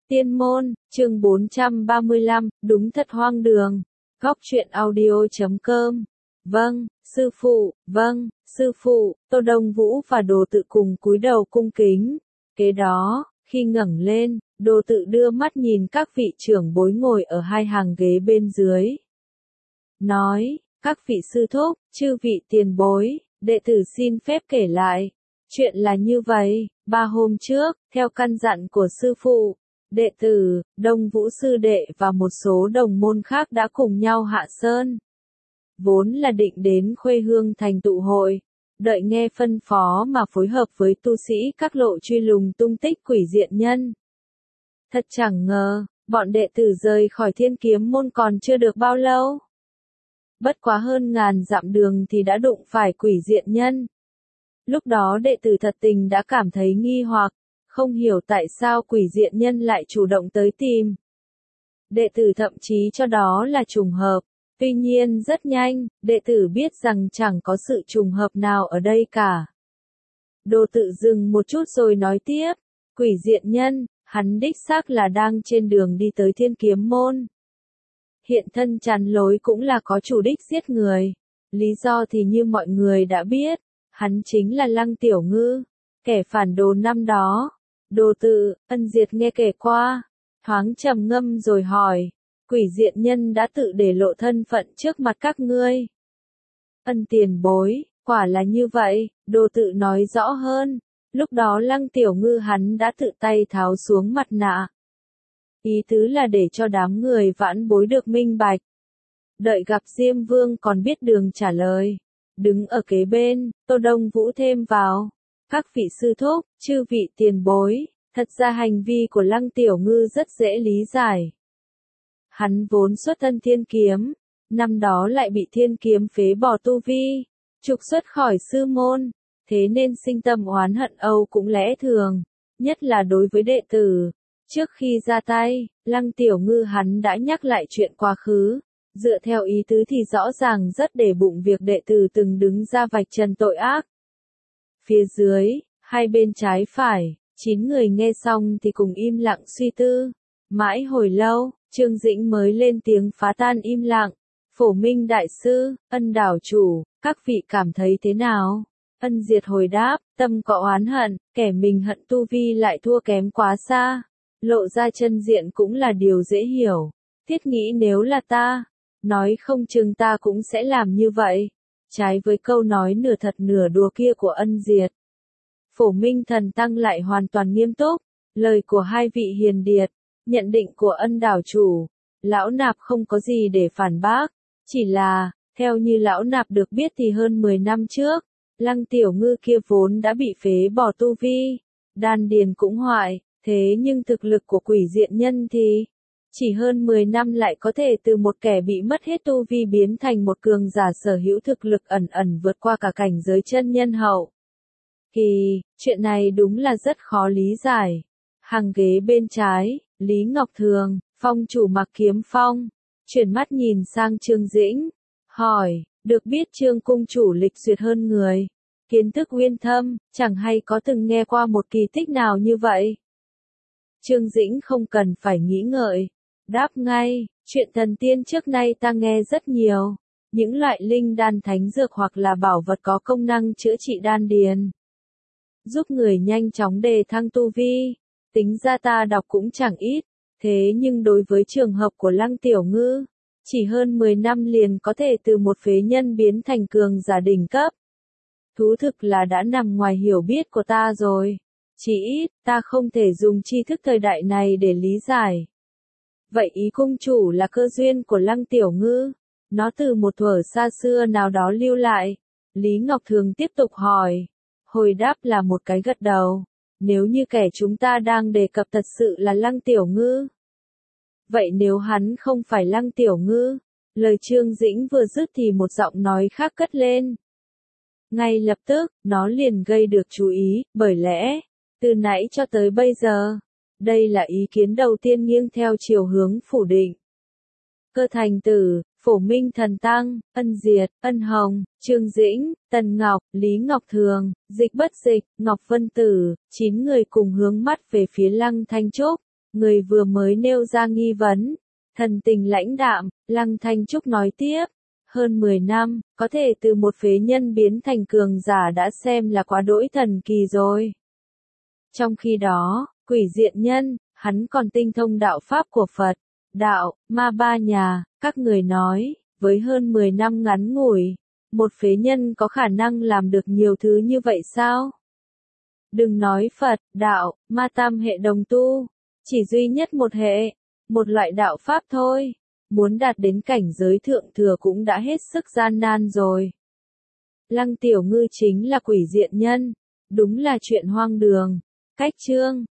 Tiên môn, chương 435, đúng thật hoang đường. Góc truyện audio.com. Vâng, sư phụ, Tô Đông Vũ và Đồ Tự cùng cúi đầu cung kính. Kế đó, khi ngẩng lên, Đồ Tự đưa mắt nhìn các vị trưởng bối ngồi ở hai hàng ghế bên dưới. Nói, các vị sư thúc, chư vị tiền bối, đệ tử xin phép kể lại. Chuyện là như vậy, 3 hôm trước, theo căn dặn của sư phụ, đệ tử, Đông Vũ sư đệ và một số đồng môn khác đã cùng nhau hạ sơn. Vốn là định đến Khuê Hương thành tụ hội, đợi nghe phân phó mà phối hợp với tu sĩ các lộ truy lùng tung tích quỷ diện nhân. Thật chẳng ngờ, bọn đệ tử rời khỏi Thiên Kiếm môn còn chưa được bao lâu. Bất quá hơn ngàn dặm đường thì đã đụng phải quỷ diện nhân. Lúc đó đệ tử thật tình đã cảm thấy nghi hoặc, không hiểu tại sao quỷ diện nhân lại chủ động tới tìm. Đệ tử thậm chí cho đó là trùng hợp, tuy nhiên rất nhanh, đệ tử biết rằng chẳng có sự trùng hợp nào ở đây cả. Đồ Tự dừng một chút rồi nói tiếp, quỷ diện nhân, hắn đích xác là đang trên đường đi tới Thiên Kiếm môn. Hiện thân chắn lối cũng là có chủ đích giết người. Lý do thì như mọi người đã biết, hắn chính là Lăng Tiểu Ngư, kẻ phản đồ năm đó. Đồ Tự, Ân Diệt nghe kể qua, thoáng trầm ngâm rồi hỏi, quỷ diện nhân đã tự để lộ thân phận trước mặt các ngươi. Ân tiền bối, quả là như vậy, Đồ Tự nói rõ hơn, lúc đó Lăng Tiểu Ngư hắn đã tự tay tháo xuống mặt nạ. Ý tứ là để cho đám người vãn bối được minh bạch. Đợi gặp Diêm Vương còn biết đường trả lời. Đứng ở kế bên, Tô Đông Vũ thêm vào. Các vị sư thúc, chư vị tiền bối, thật ra hành vi của Lăng Tiểu Ngư rất dễ lý giải. Hắn vốn xuất thân thiên kiếm, năm đó lại bị thiên kiếm phế bỏ tu vi, trục xuất khỏi sư môn, thế nên sinh tâm oán hận âu cũng lẽ thường, nhất là đối với đệ tử. Trước khi ra tay, Lăng Tiểu Ngư hắn đã nhắc lại chuyện quá khứ, dựa theo ý tứ thì rõ ràng rất để bụng việc đệ tử từng đứng ra vạch trần tội ác. Phía dưới, hai bên trái phải, 9 người nghe xong thì cùng im lặng suy tư. Mãi hồi lâu, Trương Dĩnh mới lên tiếng phá tan im lặng. Phổ Minh đại sư, Ân đảo chủ, các vị cảm thấy thế nào? Ân Diệt hồi đáp, tâm có oán hận, kẻ mình hận tu vi lại thua kém quá xa. Lộ ra chân diện cũng là điều dễ hiểu. Thiết nghĩ nếu là ta, nói không chừng ta cũng sẽ làm như vậy. Trái với câu nói nửa thật nửa đùa kia của Ân Diệt. Phổ Minh thần tăng lại hoàn toàn nghiêm túc. Lời của hai vị hiền điệt, nhận định của Ân đảo chủ, lão nạp không có gì để phản bác. Chỉ là, theo như lão nạp được biết thì hơn 10 năm trước, Lăng Tiểu Ngư kia vốn đã bị phế bỏ tu vi, đan điền cũng hoại. Thế nhưng thực lực của quỷ diện nhân thì, chỉ hơn 10 năm lại có thể từ một kẻ bị mất hết tu vi biến thành một cường giả sở hữu thực lực ẩn ẩn vượt qua cả cảnh giới chân nhân hậu. Chuyện này đúng là rất khó lý giải. Hàng ghế bên trái, Lý Ngọc Thường, phong chủ Mặc Kiếm Phong, chuyển mắt nhìn sang Trương Dĩnh, hỏi, được biết Trương cung chủ lịch duyệt hơn người, kiến thức uyên thâm, chẳng hay có từng nghe qua một kỳ tích nào như vậy? Trương Dĩnh không cần phải nghĩ ngợi, đáp ngay, chuyện thần tiên trước nay ta nghe rất nhiều, những loại linh đan thánh dược hoặc là bảo vật có công năng chữa trị đan điền, giúp người nhanh chóng đề thăng tu vi, tính ra ta đọc cũng chẳng ít, thế nhưng đối với trường hợp của Lăng Tiểu Ngư, chỉ hơn 10 năm liền có thể từ một phế nhân biến thành cường giả đỉnh cấp. Thú thực là đã nằm ngoài hiểu biết của ta rồi. Chỉ ít, ta không thể dùng tri thức thời đại này để lý giải. Vậy ý cung chủ là cơ duyên của Lăng Tiểu Ngư, nó từ một thuở xa xưa nào đó lưu lại. Lý Ngọc Thường tiếp tục hỏi. Hồi đáp là một cái gật đầu. Nếu như kẻ chúng ta đang đề cập thật sự là Lăng Tiểu Ngư. Vậy nếu hắn không phải Lăng Tiểu Ngư, lời Trương Dĩnh vừa dứt thì một giọng nói khác cất lên. Ngay lập tức, nó liền gây được chú ý, bởi lẽ, từ nãy cho tới bây giờ, đây là ý kiến đầu tiên nghiêng theo chiều hướng phủ định. Cơ Thành Tử, Phổ Minh Thần Tăng, Ân Diệt, Ân Hồng, Trương Dĩnh, Tần Ngọc, Lý Ngọc Thường, Dịch Bất Dịch, Ngọc Vân Tử, 9 người cùng hướng mắt về phía Lăng Thanh Trúc, Người vừa mới nêu ra nghi vấn, thần tình lãnh đạm, Lăng Thanh Trúc nói tiếp. Hơn 10 năm, có thể từ một phế nhân biến thành cường giả đã xem là quá đỗi thần kỳ rồi. Trong khi đó, Quỷ Diện Nhân, hắn còn tinh thông đạo pháp của Phật, đạo, ma ba nhà, các người nói, với hơn 10 năm ngắn ngủi, một phế nhân có khả năng làm được nhiều thứ như vậy sao? Đừng nói Phật, đạo, ma tam hệ đồng tu, chỉ duy nhất một hệ, một loại đạo pháp thôi, muốn đạt đến cảnh giới thượng thừa cũng đã hết sức gian nan rồi. Lăng Tiểu Ngư chính là Quỷ Diện Nhân, đúng là chuyện hoang đường. Cách chương